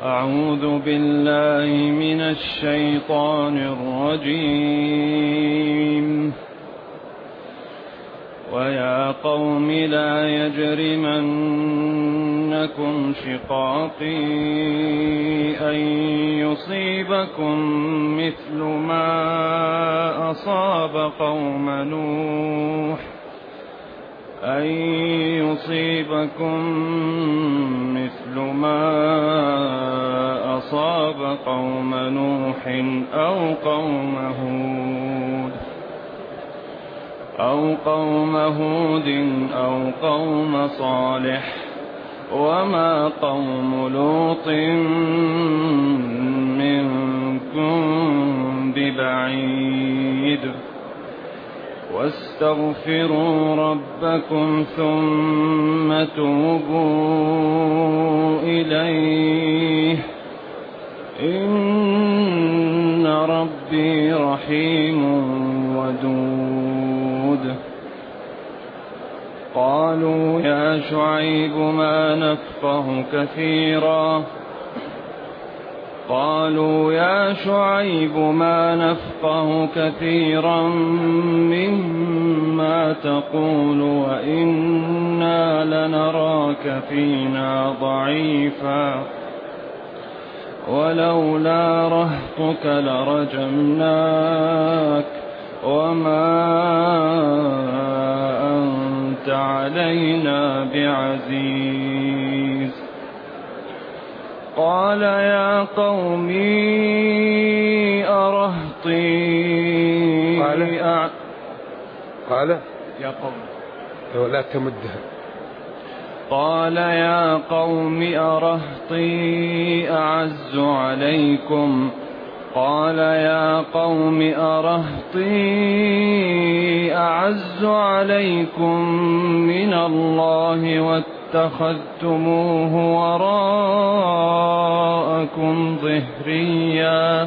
أعوذ بالله من الشيطان الرجيم. ويا قوم لا يجرمنكم شقاقي أن يصيبكم مثل ما أصاب قوم نوح أو قوم هود أو قوم صالح وما قوم لوط منكم ببعيد. واستغفروا ربكم ثم توبوا إليه إن ربي رحيم ودود. قالوا يا شعيب ما نفقه كثيرا مما تقول وإنا لنراك فينا ضعيفا ولولا رهطك لرجمناك وما أنت علينا بعزيز. قال يا قوم أرهطي أعز عليكم من الله واتخذتموه وراءكم ظهريا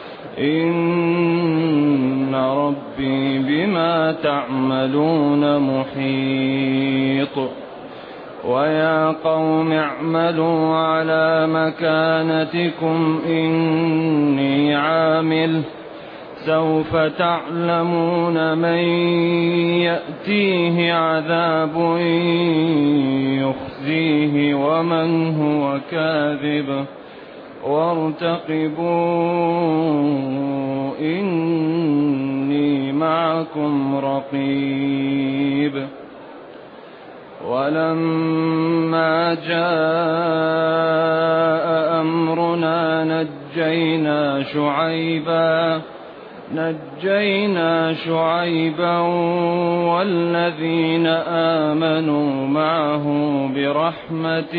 إن ربي بما تعملون محيط. ويا قوم اعملوا على مكانتكم إني عامل سوف تعلمون من يأتيه عذاب يخزيه ومن هو كاذب وارتقبوا إني معكم رقيب. ولما جاء أمرنا نجينا شعيبا والذين آمنوا معه برحمة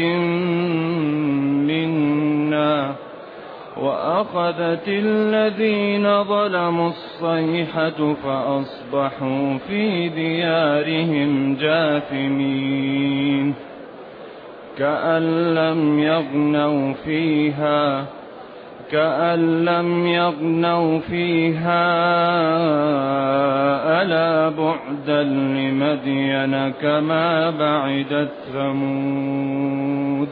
منا وأخذت الذين ظلموا الصيحة فأصبحوا في ديارهم جاثمين كأن لم يغنوا فيها ألا بعدا لمدين كما بعدت ثمود.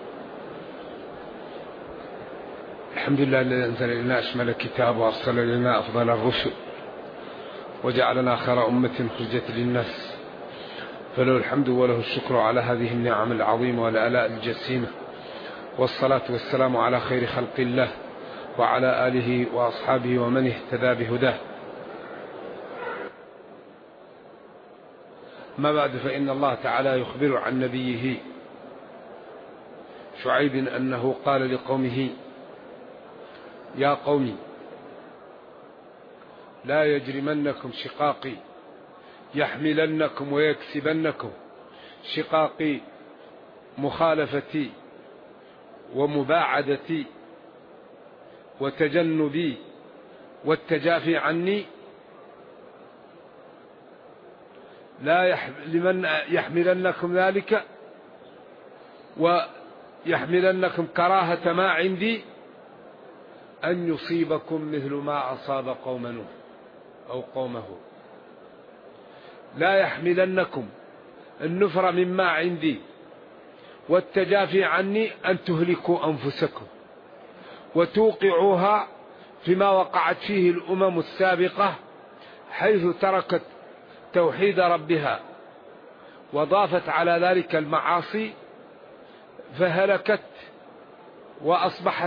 الحمد لله الذي أنزل إلينا أشمل الكتاب وأرسل إلينا أفضل الرسل وجعلنا خير أمة خرجت للناس، فله الحمد وله الشكر على هذه النعم العظيمة والآلاء الجسيمة، والصلاة والسلام على خير خلق الله وعلى آله وأصحابه ومن اهتدى بهداه. ما بعد، فإن الله تعالى يخبر عن نبيه شعيب أنه قال لقومه يا قوم لا يجرمنكم شقاقي يحملنكم ويكسبنكم شقاقي مخالفتي ومباعدتي وتجنبي والتجافي عني، لا لمن يحملنكم ذلك ويحملنكم كراهة ما عندي أن يصيبكم مثل ما أصاب قوم نوح أو قومه. لا يحملنكم النفر مما عندي والتجافي عني أن تهلكوا أنفسكم وتوقعوها فيما وقعت فيه الأمم السابقة، حيث تركت توحيد ربها وضافت على ذلك المعاصي، فهلكت وأصبحت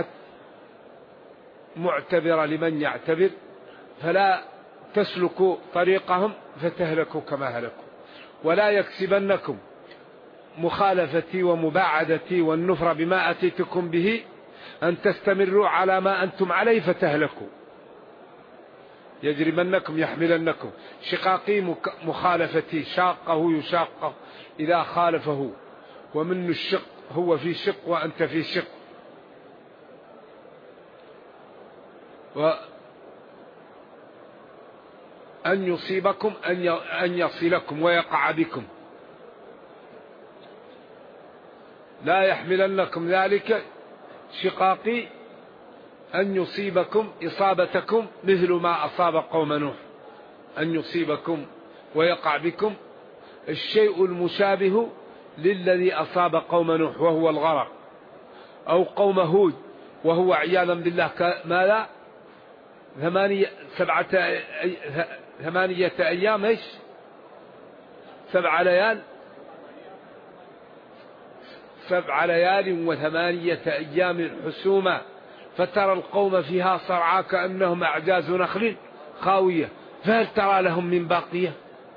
معتبرة لمن يعتبر، فلا تسلكوا طريقهم فتهلكوا كما هلكوا. ولا يكسبنكم مخالفتي ومباعدتي والنفر بما أتيتكم به أن تستمروا على ما أنتم عليه فتهلكوا. يجرمنكم يحملنكم شقاقي مخالفتي، شاقه يشاقه إذا خالفه، ومن الشق هو في شق وأنت في شق. وأن يصيبكم أن يصلكم ويقع بكم، لا يحملنكم ذلك شقاقي أن يصيبكم إصابتكم مثل ما أصاب قوم نوح، أن يصيبكم ويقع بكم الشيء المشابه للذي أصاب قوم نوح وهو الغرق، أو قوم هود وهو عياذا بالله ماذا 8 أيام إيش 7 ليال 7 ليال و8 أيام حسوما، فترى القوم فيها صرعى كأنهم أعجاز نخل خاوية، فهل ترى لهم من باقية؟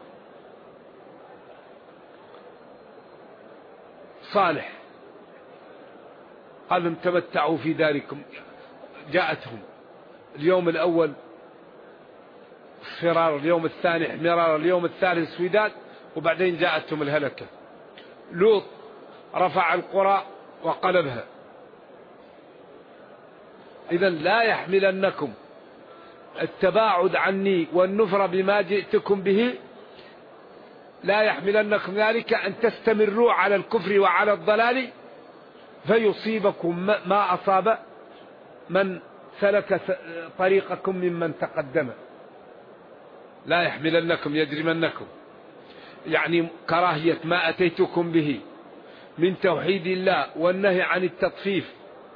صالح قال لهم تمتعوا في داركم، جاءتهم اليوم الأول اصفرار، اليوم الثاني احمرار، اليوم الثالث سويداد، وبعدين جاءتهم الهلكة. لوط رفع القرى وقلبها. إذن لا يحملنكم التباعد عني والنفر بما جئتكم به، لا يحملنكم ذلك أن تستمروا على الكفر وعلى الضلال فيصيبكم ما أصاب من سلك طريقكم ممن تقدم. لا يحملنكم يجرمنكم، يعني كراهية ما أتيتكم به من توحيد الله والنهي عن التطفيف.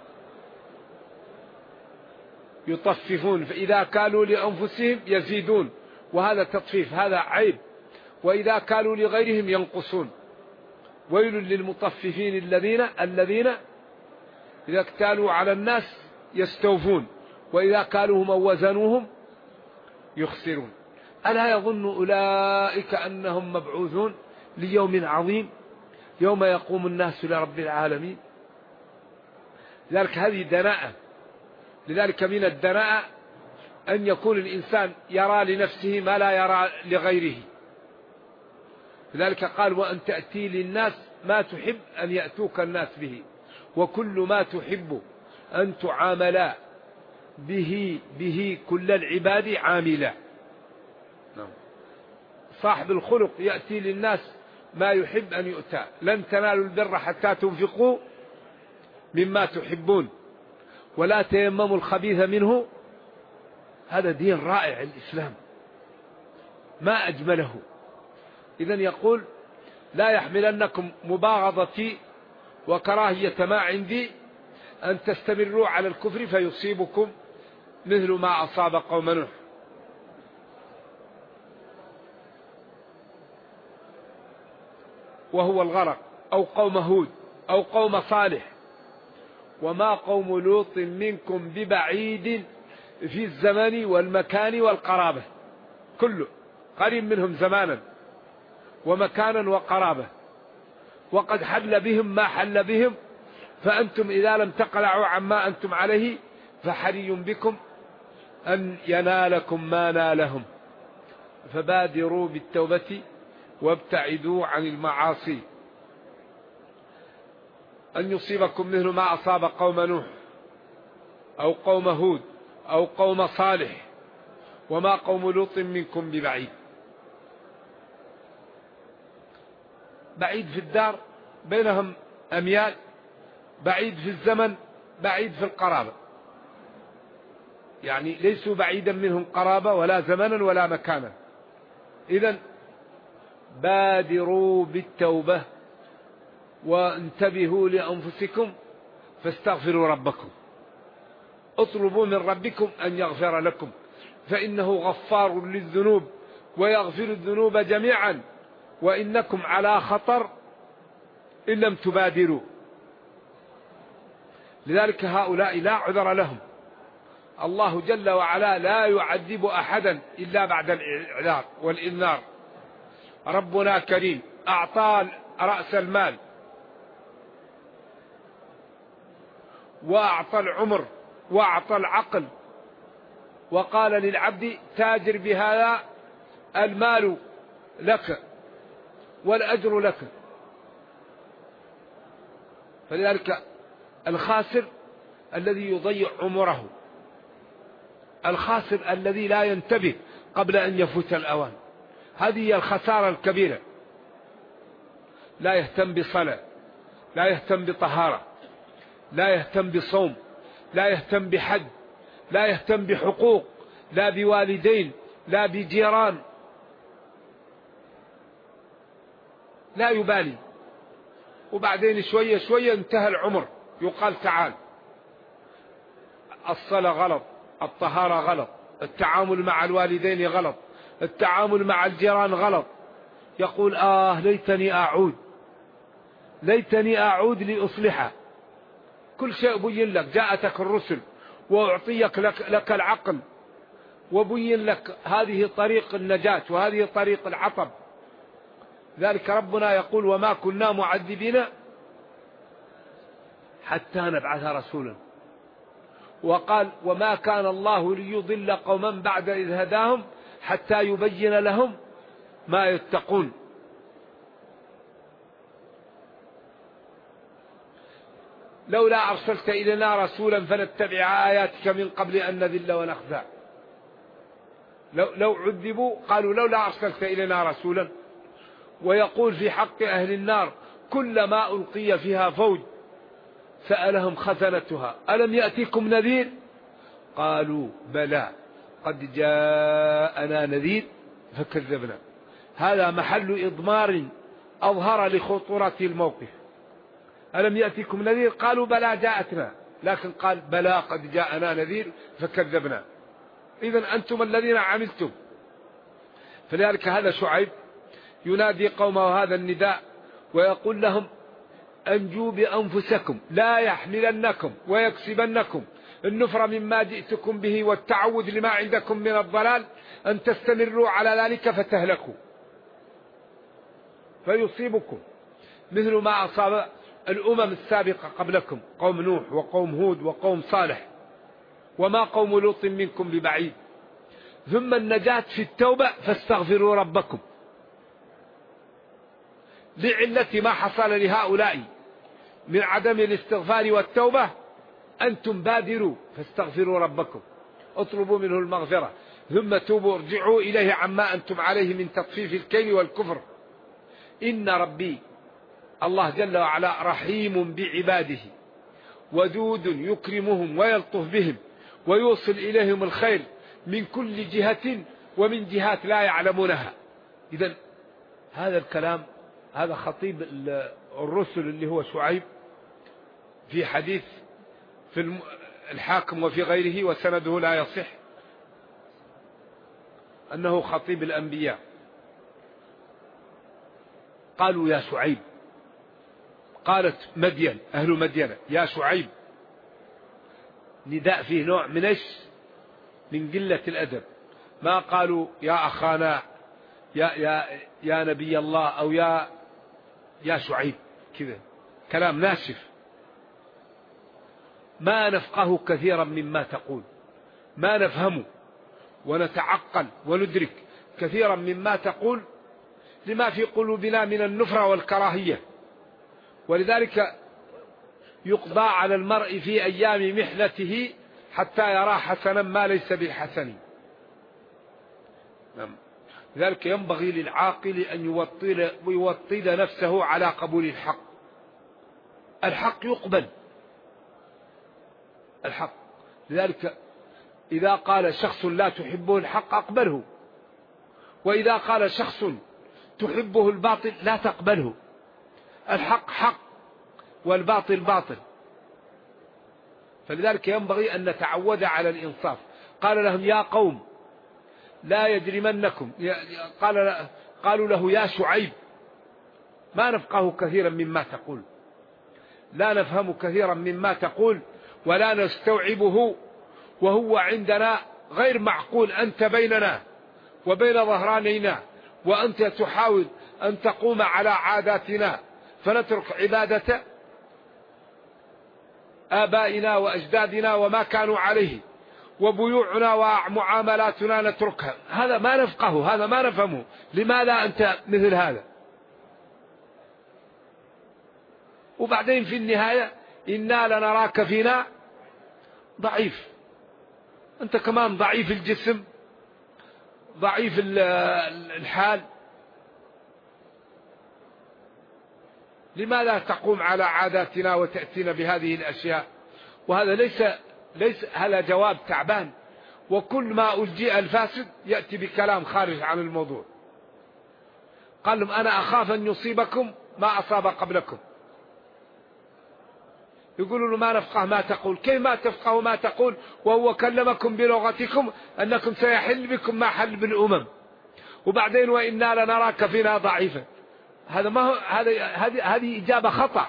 يطففون، فإذا كالوا لأنفسهم يزيدون، وهذا تطفيف، هذا عيب. وإذا كالوا لغيرهم ينقصون. ويل للمطففين الذين إذا اكتالوا على الناس يستوفون، وإذا كالوهم أو وزنوهم يخسرون. ألا يظن أولئك أنهم مبعوثون ليوم عظيم يوم يقوم الناس لرب العالمين؟ لذلك هذه دناءة. لذلك من الدناءة أن يكون الإنسان يرى لنفسه ما لا يرى لغيره. لذلك قال وأن تأتي للناس ما تحب أن يأتوك الناس به، وكل ما تحب أن تعاملا به كل العباد عاملا. صاحب الخلق يأتي للناس ما يحب أن يؤتى. لن تنالوا البر حتى تنفقوا مما تحبون ولا تيمموا الخبيث منه. هذا دين رائع الإسلام، ما أجمله. إذن يقول لا يحملنكم مباغضتي وكراهية ما عندي أن تستمروا على الكفر فيصيبكم مثل ما أصاب قوم نوح. وهو الغرق، أو قوم هود، أو قوم صالح. وما قوم لوط منكم ببعيد في الزمان والمكان والقرابة، كله قريب منهم زمانا ومكانا وقرابة، وقد حل بهم ما حل بهم، فأنتم إذا لم تقلعوا عما أنتم عليه فحري بكم أن ينالكم ما نالهم، فبادروا بالتوبة وابتعدوا عن المعاصي. أن يصيبكم مثل ما أصاب قوم نوح أو قوم هود أو قوم صالح، وما قوم لوط منكم ببعيد. بعيد في الدار بينهم أميال، بعيد في الزمن، بعيد في القرابة، يعني ليسوا بعيدا منهم قرابة ولا زمنا ولا مكانا. إذن بادروا بالتوبة وانتبهوا لأنفسكم فاستغفروا ربكم. اطلبوا من ربكم أن يغفر لكم فإنه غفار للذنوب ويغفر الذنوب جميعا وإنكم على خطر إن لم تبادروا. لذلك هؤلاء لا عذر لهم. الله جل وعلا لا يعذب أحدا إلا بعد الإعذار والإنذار. ربنا كريم، أعطى رأس المال وأعطى العمر وأعطى العقل، وقال للعبد تاجر بهذا، المال لك والأجر لك. فلذلك الخاسر الذي يضيع عمره، الخاسر الذي لا ينتبه قبل أن يفوت الأوان، هذه هي الخسارة الكبيرة. لا يهتم بصلاة، لا يهتم بطهارة، لا يهتم بصوم، لا يهتم بحج، لا يهتم بحقوق، لا بوالدين، لا بجيران، لا يبالي. وبعدين شوية شوية انتهى العمر، يقال تعال، الصلاة غلط، الطهارة غلط، التعامل مع الوالدين غلط، التعامل مع الجيران غلط. يقول ليتني أعود، ليتني أعود لأصلحه. كل شيء بين لك، جاءتك الرسل وأعطيك لك العقل وبين لك هذه طريق النجاة وهذه طريق العطب. ذلك ربنا يقول وما كنا معذبين حتى نبعث رسولا. وقال وما كان الله ليضل قوما بعد إذ هداهم حتى يبين لهم ما يتقون. لولا أرسلت إلينا رسولا فنتبع آياتك من قبل أن نذل ونخزى. لو عذبوا قالوا لولا أرسلت إلينا رسولا. ويقول في حق أهل النار كلما ألقي فيها فوج سألهم خزنتها ألم يأتيكم نذير قالوا بلى قد جاءنا نذير فكذبنا. هذا محل إضمار أظهر لخطورة الموقف. ألم يأتيكم نذير قالوا بلى جاءتنا، لكن قال بلى قد جاءنا نذير فكذبنا. إذن أنتم الذين عملتم. فلذلك هذا شعيب ينادي قومه هذا النداء ويقول لهم أنجوا بأنفسكم لا يحملنكم ويكسبنكم النفر مما جئتكم به والتعود لما عندكم من الضلال أن تستمروا على ذلك فتهلكوا فيصيبكم مثل ما أصاب الأمم السابقة قبلكم، قوم نوح وقوم هود وقوم صالح، وما قوم لوط منكم ببعيد. ثم النجاة في التوبة فاستغفروا ربكم لعلة ما حصل لهؤلاء من عدم الاستغفار والتوبة. أنتم بادروا فاستغفروا ربكم اطلبوا منه المغفرة ثم توبوا ارجعوا إليه عما أنتم عليه من تطفيف الكيل والكفر. إن ربي الله جل وعلا رحيم بعباده ودود يكرمهم ويلطف بهم ويوصل إليهم الخير من كل جهة ومن جهات لا يعلمونها. إذن هذا الكلام هذا خطيب الرسل اللي هو شعيب في حديث في الحاكم وفي غيره وسنده لا يصح أنه خطيب الأنبياء. قالوا يا شعيب، قالت مدين أهل مدين يا شعيب، نداء فيه نوع من ايش؟ من قلة الأدب. ما قالوا يا أخانا يا نبي الله أو يا شعيب، كذا كلام ناشف. ما نفقه كثيرا مما تقول، ما نفهمه ونتعقل وندرك كثيرا مما تقول لما في قلوبنا من النفرة والكراهية. ولذلك يقضى على المرء في أيام محنته حتى يرى حسنا ما ليس بالحسن. لذلك ينبغي للعاقل أن يوطد نفسه على قبول الحق. الحق يقبل الحق. لذلك إذا قال شخص لا تحبه الحق أقبله، وإذا قال شخص تحبه الباطل لا تقبله. الحق حق والباطل باطل. فلذلك ينبغي أن نتعود على الإنصاف. قال لهم يا قوم لا يجرمنكم، قالوا له يا شعيب ما نفقه كثيرا مما تقول، لا نفهم كثيرا مما تقول ولا نستوعبه، وهو عندنا غير معقول، أنت بيننا وبين ظهرانينا، وأنت تحاول أن تقوم على عاداتنا فنترك عبادة آبائنا وأجدادنا وما كانوا عليه، وبيوعنا ومعاملاتنا نتركها. هذا ما نفقه، هذا ما نفهمه، لماذا أنت مثل هذا؟ وبعدين في النهاية إنا لنراك فينا ضعيف، أنت كمان ضعيف الجسم، ضعيف الحال، لماذا تقوم على عاداتنا وتأتينا بهذه الأشياء؟ وهذا ليس هذا جواب تعبان، وكل ما ألجئ الفاسد يأتي بكلام خارج عن الموضوع. قال لهم أنا أخاف أن يصيبكم ما أصاب قبلكم. يقولوا له ما نفقه ما تقول. كيف ما تفقه ما تقول وهو كلمكم بلغتكم أنكم سيحل بكم ما حل بالأمم، وبعدين وإنا لنراك فينا ضعيفا؟ هذا ما هو، هذه إجابة خطأ.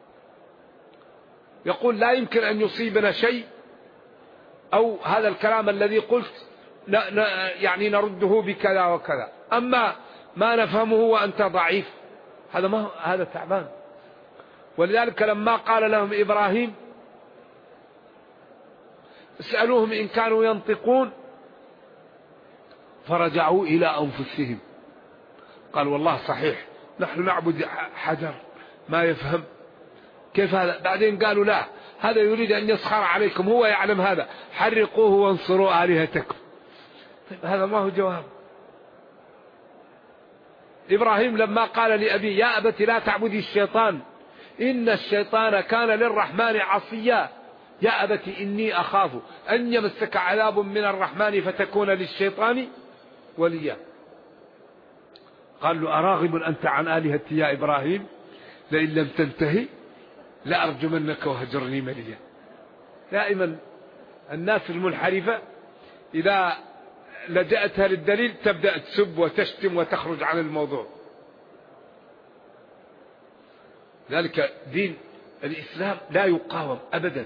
يقول لا يمكن أن يصيبنا شيء، أو هذا الكلام الذي قلت يعني نرده بكذا وكذا، أما ما نفهمه وأنت ضعيف، هذا ما هو، هذا تعبان. ولذلك لما قال لهم إبراهيم اسألوهم إن كانوا ينطقون، فرجعوا إلى أنفسهم قال والله صحيح نحن نعبد حجر ما يفهم، كيف هذا؟ بعدين قالوا لا، هذا يريد أن يسخر عليكم، هو يعلم هذا، حرقوه وانصروا آلهتكم. طيب هذا ما هو جواب. إبراهيم لما قال لأبيه يا أبت لا تعبدي الشيطان إن الشيطان كان للرحمن عصيا، يا أبت إني أخاف أن يمسك عذاب من الرحمن فتكون للشيطان وليا. قال له أراغب أنت عن آلهتي يا إبراهيم لئن لم تنتهي لأرجمنك وهجرني مليا. دائما الناس المنحرفة إذا لجأتها للدليل تبدأ تسب وتشتم وتخرج عن الموضوع. ذلك دين الإسلام لا يقاوم أبدا،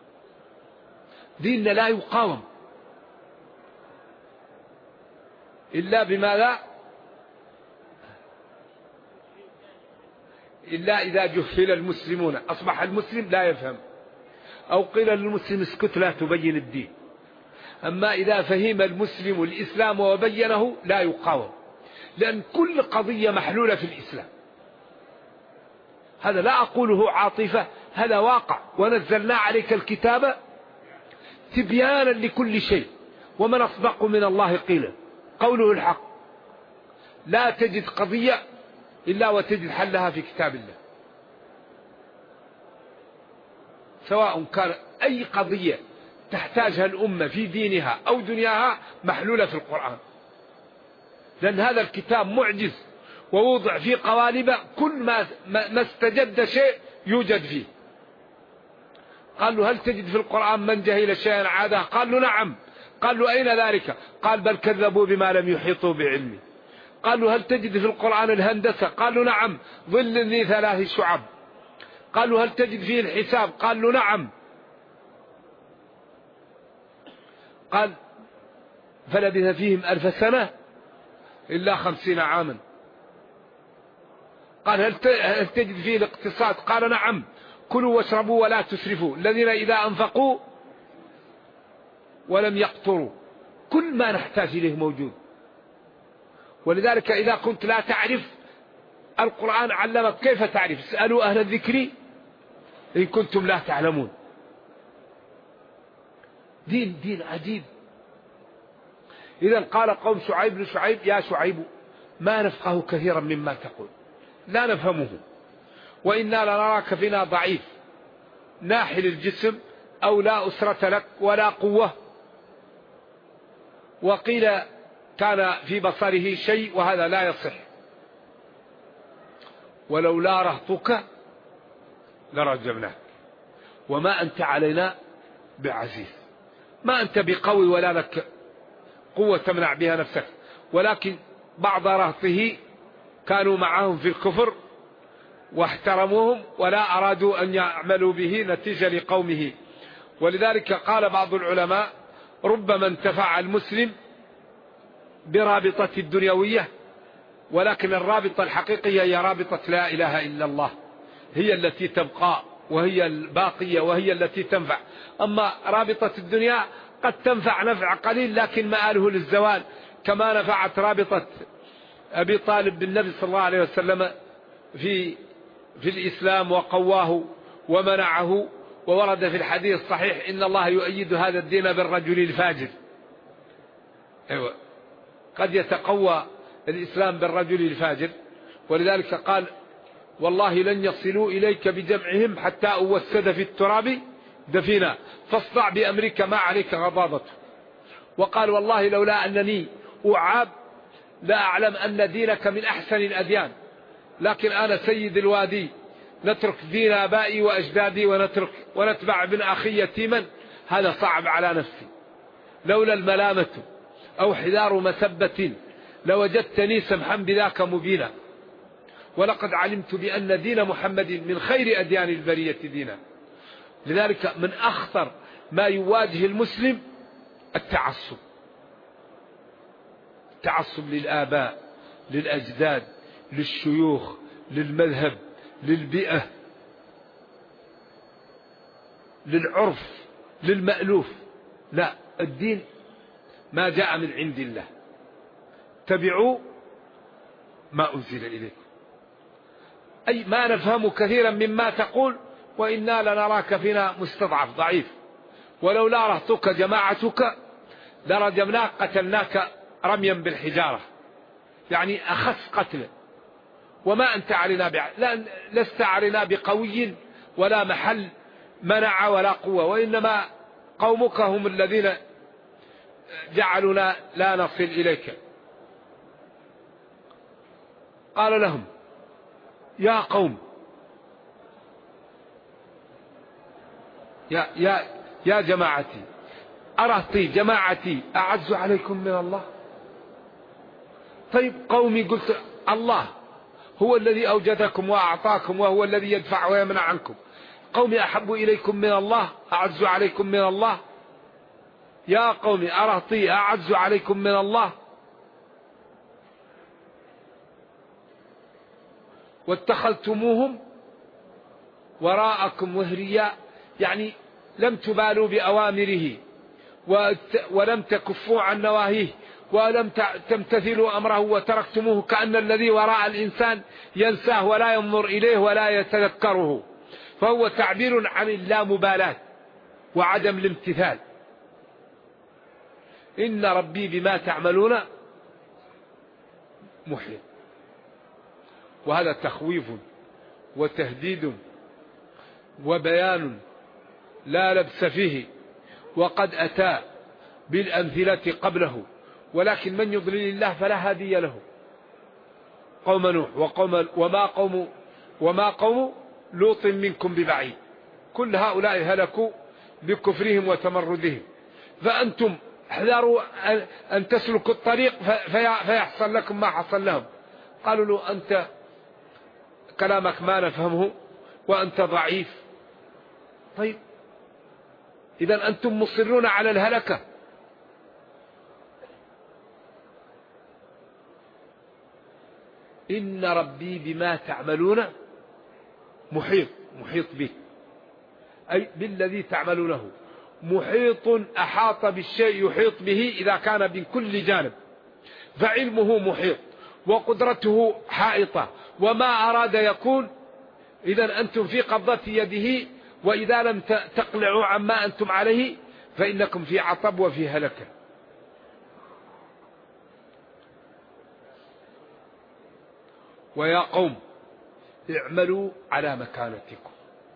ديننا لا يقاوم إلا بماذا؟ إلا إذا جهل المسلمون، أصبح المسلم لا يفهم، أو قيل للمسلم اسكت لا تبين الدين. أما إذا فهم المسلم الإسلام وبينه لا يقاوم، لأن كل قضية محلولة في الإسلام. هذا لا أقوله عاطفة، هذا واقع. ونزلنا عليك الكتاب تبيانا لكل شيء ومن أصدق من الله قيلا، قوله الحق. لا تجد قضية إلا وتجد حلها في كتاب الله، سواء كان أي قضية تحتاجها الأمة في دينها أو دنياها محلولة في القرآن، لأن هذا الكتاب معجز ووضع في قوالب، كل ما استجد شيء يوجد فيه. قال له هل تجد في القرآن من جهل شيئا عاده؟ قال له نعم. قال له أين ذلك؟ قال بل كذبوا بما لم يحيطوا بعلمه. قال له هل تجد في القرآن الهندسة؟ قال له نعم، ظل ذي 3 شعب. قال له هل تجد فيه الحساب؟ قال له نعم. قال فلبث فيهم 1000 سنة إلا 50 عاما. قال هل تجد فيه الاقتصاد؟ قال نعم، كلوا واشربوا ولا تسرفوا الذين إذا أنفقوا ولم يقتروا. كل ما نحتاج إليه موجود. ولذلك إذا كنت لا تعرف القرآن علمك كيف تعرف. اسألوا أهل الذكر إن كنتم لا تعلمون. دين عجيب. إذا قال قوم شعيب لشعيب يا شعيب ما نفقه كثيرا مما تقول، لا نفهمه، وإنا لنراك فينا ضعيف ناحل الجسم، أو لا أسرة لك ولا قوة. وقيل كان في بصره شيء، وهذا لا يصح. ولولا رهطك لرجمناك وما أنت علينا بعزيز. ما أنت بقوي ولا لك قوة تمنع بها نفسك، ولكن بعض رهطه كانوا معهم في الكفر واحترموهم ولا أرادوا أن يعملوا به نتيجة لقومه. ولذلك قال بعض العلماء: ربما انتفع المسلم برابطة الدنيوية، ولكن الرابطة الحقيقية هي رابطة لا إله إلا الله، هي التي تبقى وهي الباقية وهي التي تنفع. أما رابطة الدنيا قد تنفع نفع قليل لكن مآله للزوال، كما نفعت رابطة أبي طالب بالنبي صلى الله عليه وسلم في الإسلام وقواه ومنعه. وورد في الحديث الصحيح: إن الله يؤيد هذا الدين بالرجل الفاجر. أيوة، قد يتقوى الإسلام بالرجل الفاجر. ولذلك قال: والله لن يصلوا إليك بجمعهم حتى أوسد في التراب دفينا فاصدع بأمرك ما عليك غضاضته. وقال: والله لولا أنني أعاب لا أعلم أن دينك من أحسن الأديان، لكن أنا سيد الوادي، نترك دين آبائي وأجدادي ونتبع ابن أخي يتيما، هذا صعب على نفسي. لولا الملامة أو حذار مسبة لوجدتني سمحا بذاك مبينا، ولقد علمت بأن دين محمد من خير أديان البرية دينا. لذلك من أخطر ما يواجه المسلم التعصب، التعصب للآباء، للأجداد، للشيوخ، للمذهب، للبيئة، للعرف، للمألوف. لا، الدين ما جاء من عند الله، اتبعوا ما أنزل إليكم. أي ما نفهم كثيرا مما تقول، وإنا لنراك فينا مستضعف ضعيف، ولولا رهطك جماعتك لرجمناك قتلناك رميا بالحجارة، يعني أخس قتل. وما أنت علينا لست علينا بقوي ولا محل منع ولا قوة، وإنما قومك هم الذين جعلنا لا نصل إليك. قال لهم: يا قوم، يا جماعتي، أرهطي جماعتي أعز عليكم من الله؟ طيب قومي، قلت الله هو الذي أوجدكم وأعطاكم وهو الذي يدفع ويمنع عنكم. قومي أحب إليكم من الله؟ أعز عليكم من الله؟ يا قومي أرهطي أعز عليكم من الله؟ واتخذتموهم وراءكم وهريا، يعني لم تبالوا بأوامره ولم تكفوا عن نواهيه ولم تمتثلوا أمره، وتركتموه كأن الذي وراء الإنسان ينساه ولا ينظر إليه ولا يتذكره، فهو تعبير عن اللامبالاة وعدم الامتثال. إن ربي بما تعملون محيط. وهذا تخويف وتهديد وبيان لا لبس فيه، وقد أتى بالأمثلة قبله، ولكن من يضلل الله فلا هادي له. قوم نوح وما قوم لوط منكم ببعيد، كل هؤلاء هلكوا بكفرهم وتمردهم. فأنتم احذروا أن تسلكوا الطريق فيحصل لكم ما حصل لهم. قالوا له: أنت كلامك ما نفهمه وأنت ضعيف. طيب إذن أنتم مصرون على الهلكة. إن ربي بما تعملون محيط به، أي بالذي تعملونه. محيط أحاط بالشيء يحيط به إذا كان من كل جانب، فعلمه محيط وقدرته حائطة، وما أراد يكون. إذن أنتم في قبضة يده، وإذا لم تقلعوا عما أنتم عليه فإنكم في عطب وفي هلكة. ويا قوم اعملوا على مكانتكم،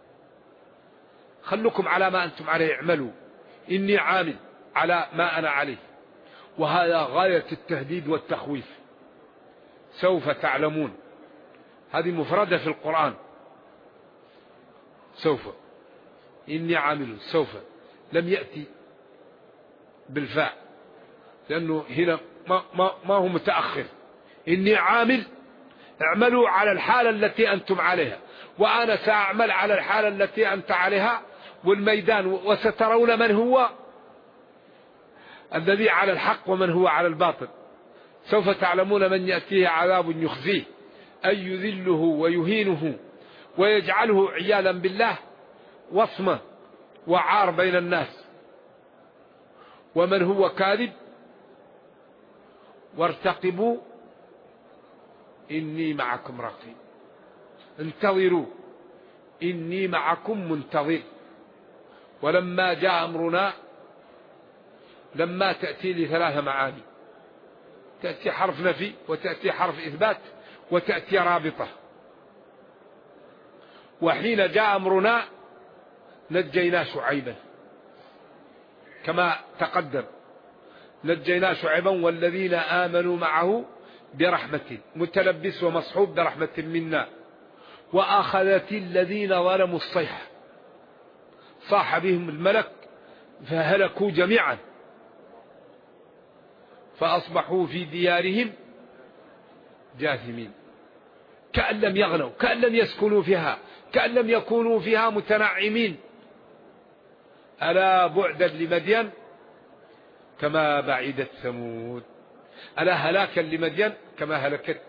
خلكم على ما أنتم عليه، اعملوا إني عامل على ما أنا عليه. وهذا غاية التهديد والتخويف. سوف تعلمون، هذه مفردة في القرآن. سوف، إني عامل، سوف، لم يأتي بالفاء لأنه هنا ما هو متأخر. إني عامل، اعملوا على الحالة التي أنتم عليها، وأنا سأعمل على الحالة التي أنت عليها، والميدان وسترون من هو الذي على الحق ومن هو على الباطل. سوف تعلمون من يأتيه عذاب يخزيه أي يذله ويهينه ويجعله عياذا بالله وصمة وعار بين الناس، ومن هو كاذب. وارتقبوا إني معكم رقيب، انتظروا إني معكم منتظر. ولما جاء أمرنا، لما تأتي لثلاث معاني، تأتي حرف نفي، وتأتي حرف إثبات، وتأتي رابطة. وحين جاء أمرنا نجينا شعيبا كما تقدم، نجينا شعيبا والذين آمنوا معه برحمة، متلبس ومصحوب برحمة منا. وأخذت الذين ظلموا الصيحة، صاح بهم الملك فهلكوا جميعا، فأصبحوا في ديارهم جاثمين، كأن لم يغنوا، كأن لم يسكنوا فيها، كأن لم يكونوا فيها متنعمين. ألا بعدا لمدين كما بعدت ثمود، ألا هلاكا لمدين كما هلكت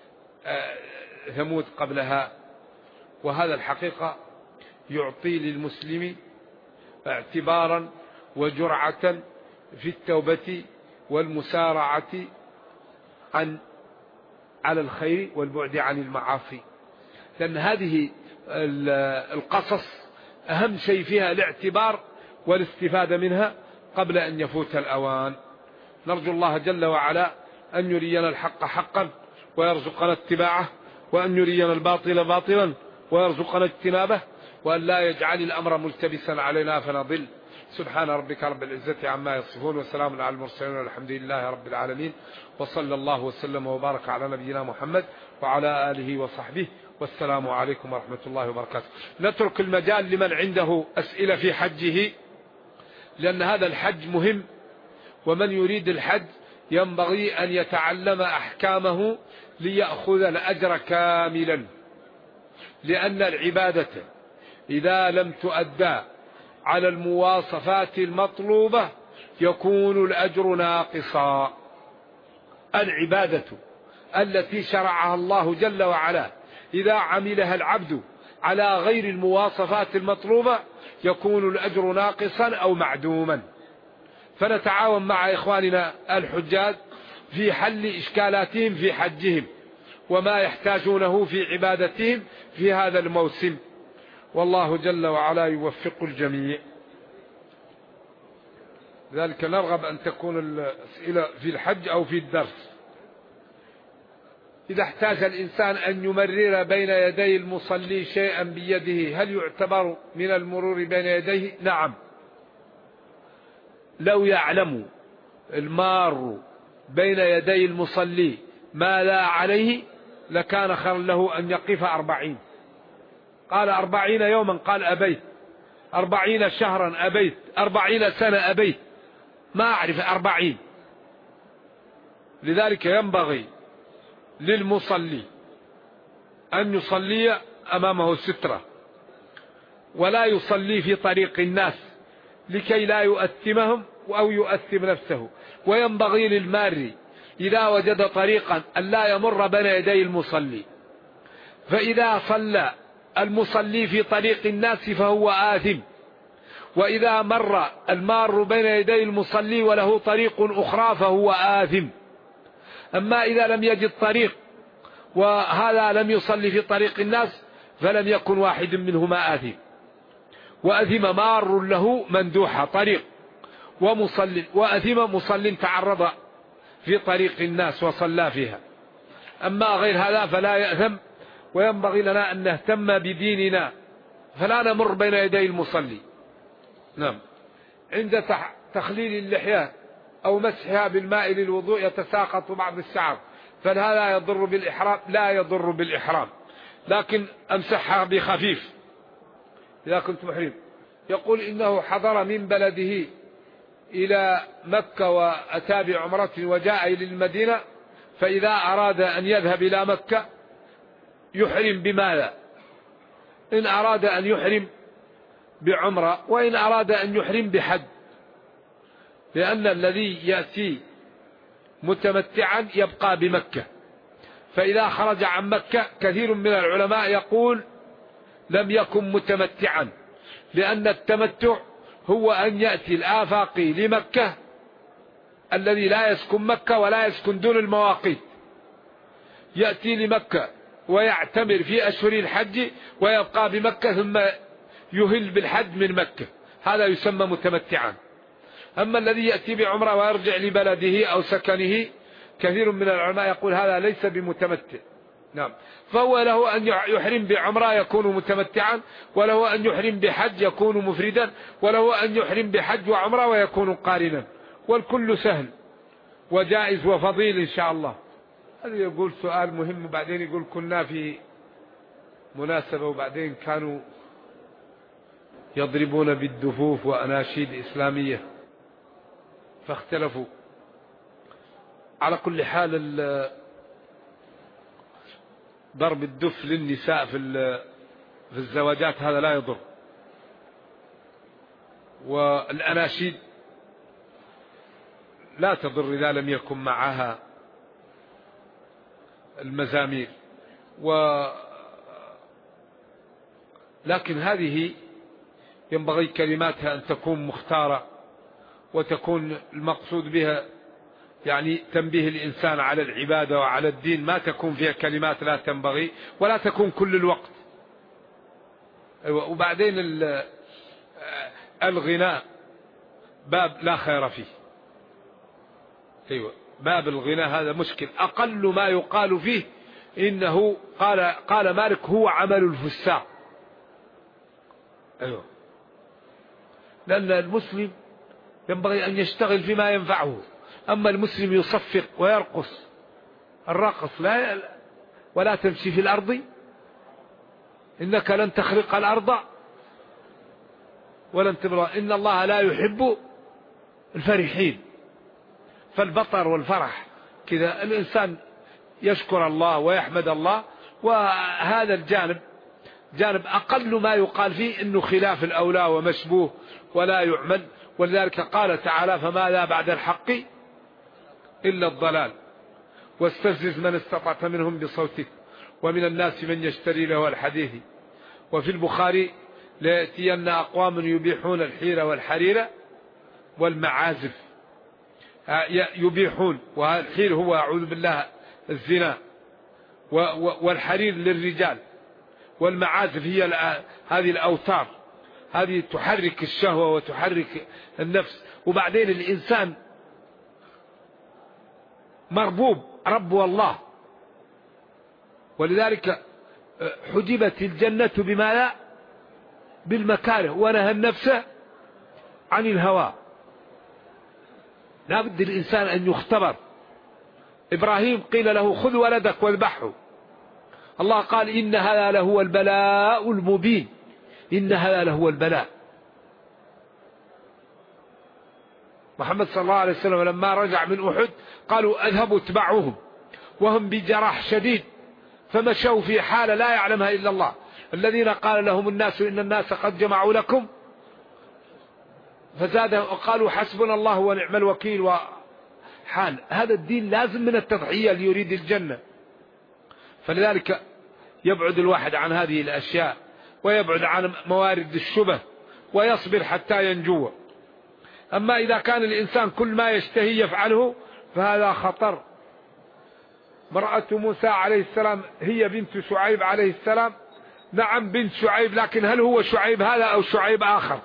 ثمود قبلها. وهذا الحقيقة يعطي للمسلم اعتبارا وجرعة في التوبة والمسارعة على الخير والبعد عن المعاصي، لأن هذه القصص أهم شيء فيها الاعتبار والاستفادة منها قبل أن يفوت الأوان. نرجو الله جل وعلا أن يرينا الحق حقا ويرزقنا اتباعه، وأن يرينا الباطل باطلا ويرزقنا اجتنابه، وأن لا يجعل الأمر ملتبسا علينا فنضل. سبحان ربك رب العزة عما يصفون، وسلام على المرسلين، والحمد لله رب العالمين، وصلى الله وسلم وبارك على نبينا محمد وعلى آله وصحبه، والسلام عليكم ورحمة الله وبركاته. نترك المجال لمن عنده أسئلة في حجه، لأن هذا الحج مهم، ومن يريد الحج ينبغي أن يتعلم أحكامه ليأخذ الأجر كاملا، لأن العبادة إذا لم تؤدى على المواصفات المطلوبة يكون الأجر ناقصا. العبادة التي شرعها الله جل وعلا إذا عملها العبد على غير المواصفات المطلوبة يكون الأجر ناقصا أو معدوما. فنتعاون مع إخواننا الحجاج في حل إشكالاتهم في حجهم وما يحتاجونه في عبادتهم في هذا الموسم، والله جل وعلا يوفق الجميع. لذلك نرغب أن تكون الأسئلة في الحج أو في الدرس. إذا احتاج الإنسان أن يمرر بين يدي المصلي شيئا بيده هل يعتبر من المرور بين يديه؟ نعم، لو يعلم المار بين يدي المصلي ما لا عليه لكان خيرا له أن يقف 40. قال 40 يوما، قال أبيت 40 شهرا، أبيت 40 سنة، أبيت ما أعرف 40. لذلك ينبغي للمصلي أن يصلي أمامه سترة، ولا يصلي في طريق الناس لكي لا يؤثمهم أو يؤثم نفسه. وينبغي للمار إذا وجد طريقا أن لا يمر بين يدي المصلي، فإذا صلى المصلي في طريق الناس فهو آثم، وإذا مر المار بين يدي المصلي وله طريق أخرى فهو آثم. أما إذا لم يجد طريق وهذا لم يصلي في طريق الناس فلم يكن واحد منهما آثم. وأثم مار له مندوحة طريق ومصل، وأثم مصل تعرض في طريق الناس وصلى فيها. أما غير هذا فلا يأثم. وينبغي لنا أن نهتم بديننا فلا نمر بين يدي المصلي. نعم. عند تخليل اللحية أو مسحها بالماء للوضوء يتساقط بعض الشعر، فهذا يضر بالإحرام؟ لا يضر بالإحرام، لكن أمسحها بخفيف إذا كنت محرم. يقول إنه حضر من بلده إلى مكة وأتى بعمرة وجاء إلى المدينة، فإذا أراد أن يذهب إلى مكة يحرم بماذا؟ إن أراد أن يحرم بعمرة، وإن أراد أن يحرم بحج، لأن الذي يأتي متمتعا يبقى بمكة. فإذا خرج عن مكة كثير من العلماء يقول لم يكن متمتعا، لأن التمتع هو أن يأتي الآفاقي لمكة الذي لا يسكن مكة ولا يسكن دون المواقيت، يأتي لمكة ويعتمر في أشهر الحج ويبقى بمكة ثم يهل بالحج من مكة، هذا يسمى متمتعا. أما الذي يأتي بعمرة ويرجع لبلده أو سكنه كثير من العلماء يقول هذا ليس بمتمتع. نعم، فهو له أن يحرم بعمرة يكون متمتعا، وله أن يحرم بحج يكون مفردا، وله أن يحرم بحج وعمرة ويكون قارنا، والكل سهل وجائز وفضيل إن شاء الله. هذا يقول سؤال مهم، وبعدين يقول كنا في مناسبة وبعدين كانوا يضربون بالدفوف وأناشيد إسلامية فاختلفوا. على كل حال ضرب الدف للنساء في الزواجات هذا لا يضر، والأناشيد لا تضر إذا لم يكن معها المزامير، لكن هذه ينبغي كلماتها أن تكون مختارة وتكون المقصود بها يعني تنبيه الإنسان على العبادة وعلى الدين، ما تكون فيها كلمات لا تنبغي ولا تكون كل الوقت. وبعدين الغناء باب لا خير فيه. باب الغناء هذا مشكل، أقل ما يقال فيه إنه قال مالك هو عمل الفساق. لأن المسلم ينبغي أن يشتغل فيما ينفعه، أما المسلم يصفق ويرقص، الرقص لا ولا تمشي في الأرض إنك لن تخرق الأرض ولن تبرأ، إن الله لا يحب الفرحين. فالبطر والفرح كذا الإنسان يشكر الله ويحمد الله، وهذا الجانب جانب أقل ما يقال فيه إنه خلاف الأولى ومشبوه ولا يعمل. ولذلك قال تعالى فماذا بعد الحق إلا الضلال واستفزز من استطعت منهم بصوتك ومن الناس من يشتري له الحديث. وفي البخاري ليأتين أقوام يبيحون الحيرة والحريرة والمعازف، يبيحون، والحير هو أعوذ بالله الزنا، والحرير للرجال، والمعازف هي هذه الأوتار، هذه تحرك الشهوة وتحرك النفس. وبعدين الإنسان مربوب رب الله، ولذلك حجبت الجنة بما لا بالمكاره، ونهى النفس عن الهوى. لا بد الإنسان أن يختبر. إبراهيم قيل له خذ ولدك واذبحه، الله قال إن هذا لهو البلاء المبين، إن هذا لهو البلاء. محمد صلى الله عليه وسلم لما رجع من أحد قالوا اذهبوا اتبعوهم وهم بجراح شديد، فمشوا في حالة لا يعلمها إلا الله. الذين قال لهم الناس إن الناس قد جمعوا لكم فزادهم وقالوا حسبنا الله ونعم الوكيل. وحال هذا الدين لازم من التضحية ليريد الجنة. فلذلك يبعد الواحد عن هذه الأشياء ويبعد عن موارد الشبه ويصبر حتى ينجو. أما إذا كان الإنسان كل ما يشتهي يفعله فهذا خطر. مرأة موسى عليه السلام هي بنت شعيب عليه السلام، نعم بنت شعيب، لكن هل هو شعيب هذا أو شعيب آخر؟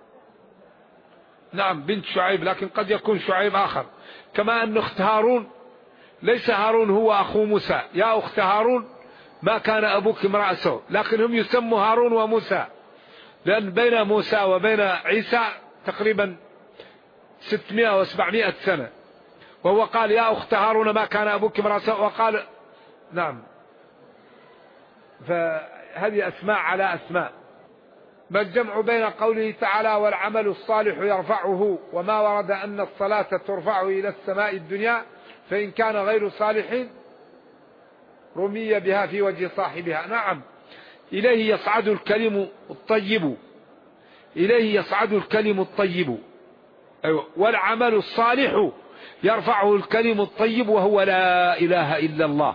نعم بنت شعيب، لكن قد يكون شعيب آخر. كما أن أخت هارون ليس هارون هو أخو موسى، يا أخت هارون ما كان أبوك امرأ سوء، لكن هم يسموا هارون وموسى، لأن بين موسى وبين عيسى تقريبا 600 و 700 سنة، وهو قال يا أخت هارون ما كان أبوك امرأ سوء، وقال نعم. فهذه أسماء على أسماء. ما الجمع بين قوله تعالى والعمل الصالح يرفعه وما ورد أن الصلاة ترفع إلى السماء الدنيا فإن كان غير صالح رمي بها في وجه صاحبها؟ نعم، إليه يصعد الكلم الطيب، إليه يصعد الكلم الطيب. أيوة. والعمل الصالح يرفعه الكلم الطيب وهو لا إله إلا الله.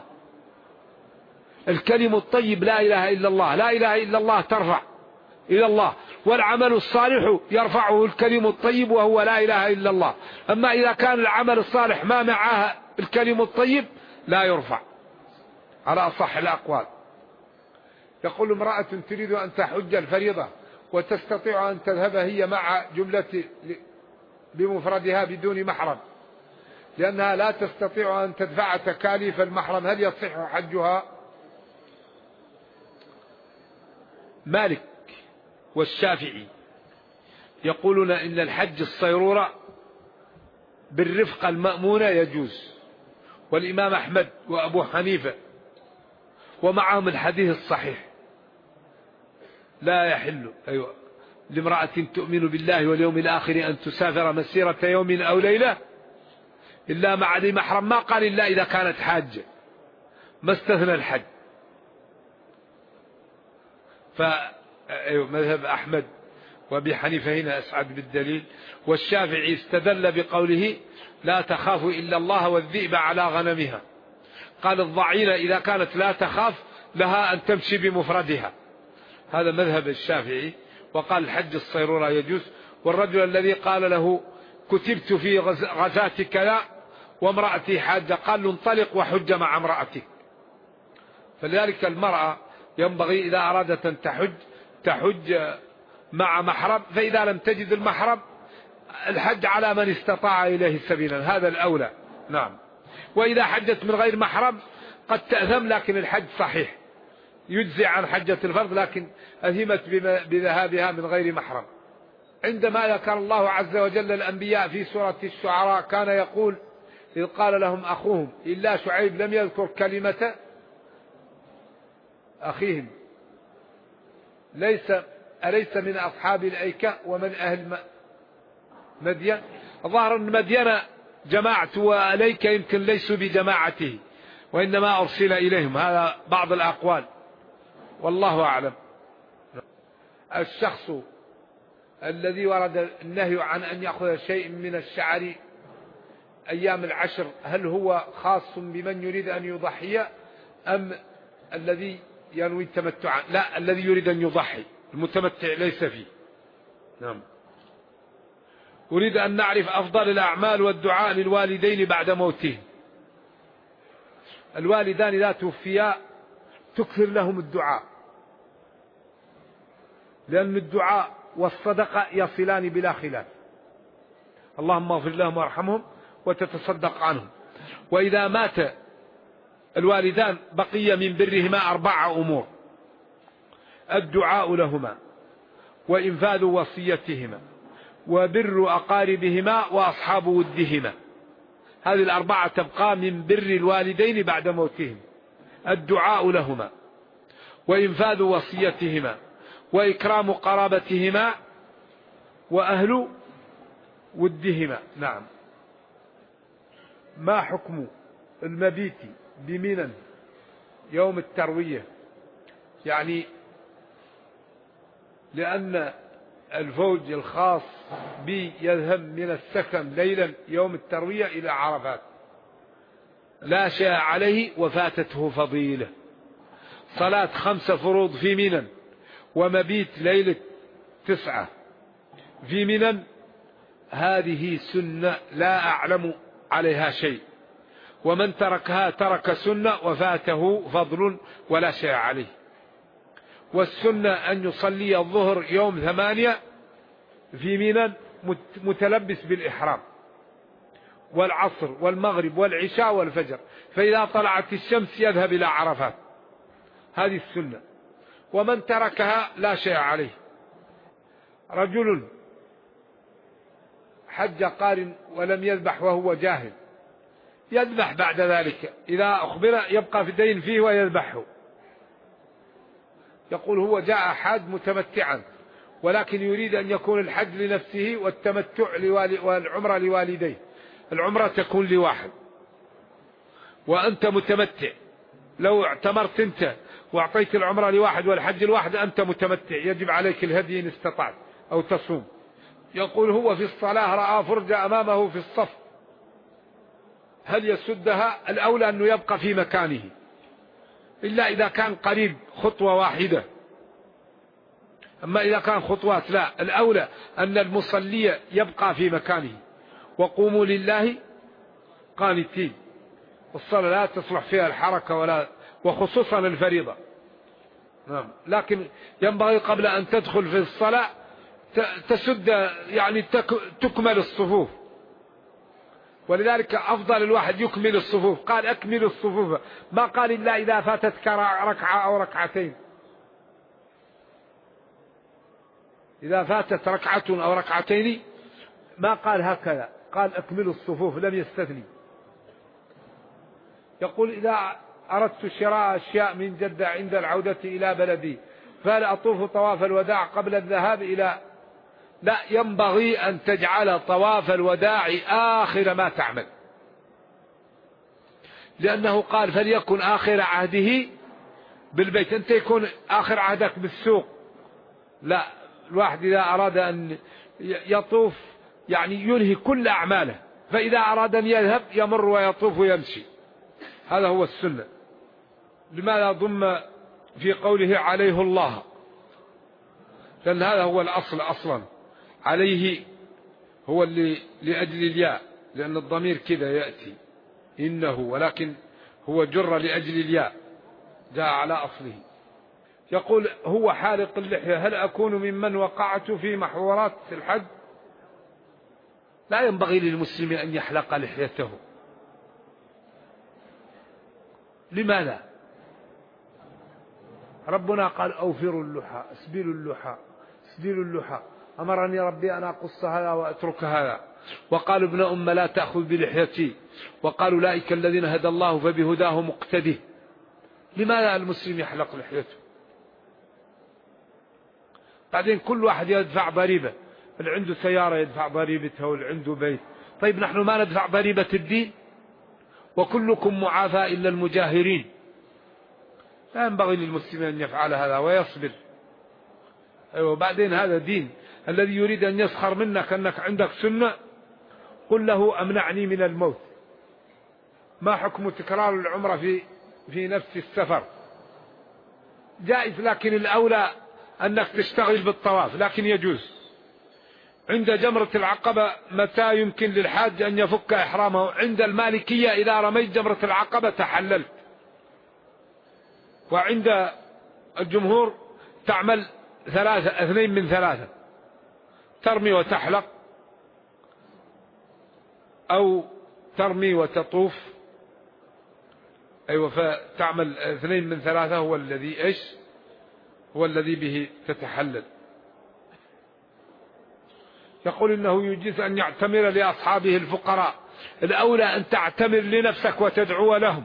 الكلم الطيب لا إله إلا الله، لا إله إلا الله ترفع إلى الله، والعمل الصالح يرفعه الكلم الطيب وهو لا إله إلا الله. أما إذا كان العمل الصالح ما معه الكلم الطيب لا يرفع على أصح الأقوال. يقول امرأة تريد أن تحج الفريضة وتستطيع أن تذهب هي مع جملة بمفردها بدون محرم، لأنها لا تستطيع أن تدفع تكاليف المحرم، هل يصح حجها؟ مالك والشافعي يقولون إن الحج الصيرورة بالرفقة المأمونة يجوز، والإمام أحمد وأبو حنيفة ومعهم الحديث الصحيح لا يحل أيوة لامرأة تؤمن بالله واليوم الآخر أن تسافر مسيرة يوم أو ليلة إلا مع ذي محرم، ما قال إلا إذا كانت حاجة، ما استثنى الحج. فمذهب أحمد وأبي حنيفة هنا أسعد بالدليل، والشافعي استدل بقوله لا تخاف إلا الله والذئب على غنمها، قال الضعينة إذا كانت لا تخاف لها أن تمشي بمفردها، هذا مذهب الشافعي. وقال الحج الصيرورة يجوز. والرجل الذي قال له كتبت في غزاة كذا وامرأتي حاجة، قال له انطلق وحج مع امرأتك. فلذلك المرأة ينبغي إذا أرادت أن تحج مع محرم، فإذا لم تجد المحرم الحج على من استطاع إليه سبيلا، هذا الأولى. نعم. وإذا حجت من غير محرم قد تأثم، لكن الحج صحيح يجزي عن حجة الفرض، لكن أثمت بذهابها من غير محرم. عندما ذكر الله عز وجل الأنبياء في سورة الشعراء كان يقول إذ قال لهم أخوهم إلا شعيب لم يذكر كلمة أخيهم أليس من أصحاب الأيكة ومن أهل مدين؟ ظهر أن مدين جماعة وأليك يمكن ليسوا بجماعته وإنما أرسل إليهم، هذا بعض الأقوال والله أعلم. الشخص الذي ورد النهي عن أن يأخذ شيء من الشعر أيام العشر هل هو خاص بمن يريد أن يضحي أم الذي ينوي التمتع؟ لا، الذي يريد أن يضحي، المتمتع ليس فيه. نعم. أريد أن نعرف أفضل الأعمال والدعاء للوالدين بعد موتهم. الوالدان إذا توفيا تكثر لهم الدعاء، لأن الدعاء والصدقة يصلان بلا خلاف. اللهم اغفر لهم وارحمهم وتتصدق عنهم. وإذا مات الوالدان بقي من برهما 4 أمور: الدعاء لهما، وإنفاذ وصيتهما، وبر أقاربهما، وأصحاب ودهما. هذه ال4 تبقى من بر الوالدين بعد موتهم: الدعاء لهما، وإنفاذ وصيتهما، وإكرام قرابتهما، وأهل ودهما. نعم. ما حكم المبيت بمنى يوم التروية؟ يعني لأن الفوج الخاص بي يذهب من السكن ليلا يوم التروية إلى عرفات، لا شيء عليه وفاتته فضيلة. صلاة 5 فروض في منى ومبيت ليلة 9 في منى، هذه سنة لا أعلم عليها شيء، ومن تركها ترك سنة وفاته فضل ولا شيء عليه. والسنة أن يصلي الظهر يوم 8 في منى متلبس بالإحرام، والعصر والمغرب والعشاء والفجر، فإذا طلعت الشمس يذهب إلى عرفات، هذه السنة. ومن تركها لا شيء عليه. رجل حج قارن ولم يذبح وهو جاهل، يذبح بعد ذلك إذا أخبر، يبقى في دين فيه ويذبحه. يقول هو جاء حاج متمتعا ولكن يريد أن يكون الحج لنفسه والتمتع والعمرة لوالديه. العمرة تكون لواحد وأنت متمتع. لو اعتمرت أنت وأعطيت العمرة لواحد والحج لواحد أنت متمتع، يجب عليك الهدي إن استطعت أو تصوم. يقول هو في الصلاة رأى فرجة أمامه في الصف، هل يسدها؟ الأولى أنه يبقى في مكانه، إلا إذا كان قريب خطوة واحدة. أما إذا كان خطوات لا، الأولى أن المصلي يبقى في مكانه. وقوموا لله قانتين. الصلاة لا تصلح فيها الحركة ولا، وخصوصا الفريضة. نعم. لكن ينبغي قبل أن تدخل في الصلاة تسد، يعني تكمل الصفوف. ولذلك أفضل الواحد يكمل الصفوف. قال أكمل الصفوف، ما قال إلا إذا فاتتك ركعة أو ركعتين. إذا فاتت ركعة أو ركعتين ما قال هكذا، قال أكمل الصفوف، لم يستثني. يقول إذا أردت شراء أشياء من جدة عند العودة إلى بلدي فهل أطوف طواف الوداع قبل الذهاب إلى؟ لا، ينبغي أن تجعل طواف الوداع آخر ما تعمل، لأنه قال فليكن آخر عهده بالبيت. أنت يكون آخر عهدك بالسوق؟ لا، الواحد إذا أراد أن يطوف يعني ينهي كل أعماله، فإذا أراد أن يذهب يمر ويطوف ويمشي. هذا هو السنة. لماذا ضم في قوله عليه الله؟ لأن هذا هو الأصل أصلا. عليه هو اللي لأجل الياء، لأن الضمير كذا يأتي إنه، ولكن هو جر لأجل الياء، جاء على أصله. يقول هو حالق اللحية، هل أكون ممن وقعت في محظورات الحج؟ لا ينبغي للمسلم أن يحلق لحيته. لماذا؟ ربنا قال أوفروا اللحى، اسبلوا اللحى، اسبلوا اللحى. أمرني ربي أن أقص هذا وأترك هذا. وقال ابن أم لا تأخذ بلحيتي، وقالوا أولئك الذين هدى الله فبهداه مقتده. لماذا المسلم يحلق لحيته؟ بعدين كل واحد يدفع ضريبة، اللي عنده سيارة يدفع ضريبتها واللي عنده بيت. طيب نحن ما ندفع ضريبة الدين؟ وكلكم معافى إلا المجاهرين. لا ينبغي للمسلم أن يفعل هذا ويصبر. أيوة. بعدين هذا دين. الذي يريد أن يسخر منك أنك عندك سنة قل له أمنعني من الموت. ما حكم تكرار العمرة في نفس السفر؟ جائز، لكن الأولى أنك تشتغل بالطواف، لكن يجوز. عند جمرة العقبة متى يمكن للحاج أن يفك إحرامه؟ عند المالكية إذا رميت جمرة العقبة تحللت. وعند الجمهور تعمل اثنين من ثلاثة، ترمي وتحلق، أو ترمي وتطوف. أيوة، فتعمل اثنين من ثلاثة، هو الذي إيش؟ هو الذي به تتحلل. يقول إنه يجوز أن يعتمر لأصحابه الفقراء. الأولى أن تعتمر لنفسك وتدعو لهم.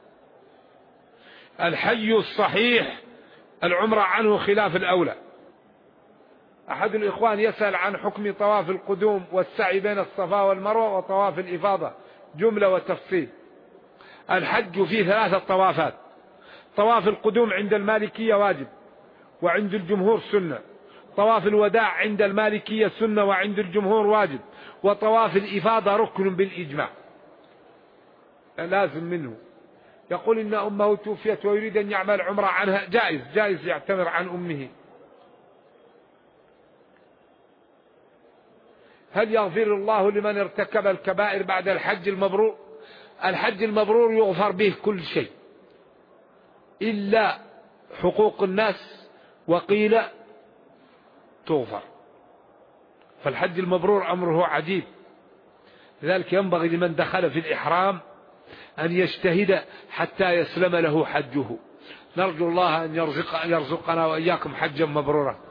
الحي الصحيح العمرة عنه خلاف الأولى. أحد الإخوان يسأل عن حكم طواف القدوم والسعي بين الصفا والمروة وطواف الإفاضة جملة وتفصيل. الحج فيه 3 طوافات. طواف القدوم عند المالكية واجب وعند الجمهور سنة. طواف الوداع عند المالكية سنة وعند الجمهور واجب. وطواف الإفاضة ركن بالإجماع، لازم منه. يقول إن أمه توفيت ويريد أن يعمل عمرة عنها، جائز يعتمر عن أمه. هل يغفر الله لمن ارتكب الكبائر بعد الحج المبرور؟ الحج المبرور يغفر به كل شيء إلا حقوق الناس، وقيل تغفر. فالحج المبرور أمره عجيب. لذلك ينبغي لمن دخل في الإحرام أن يجتهد حتى يسلم له حجه. نرجو الله أن يرزقنا وإياكم حجا مبرورا.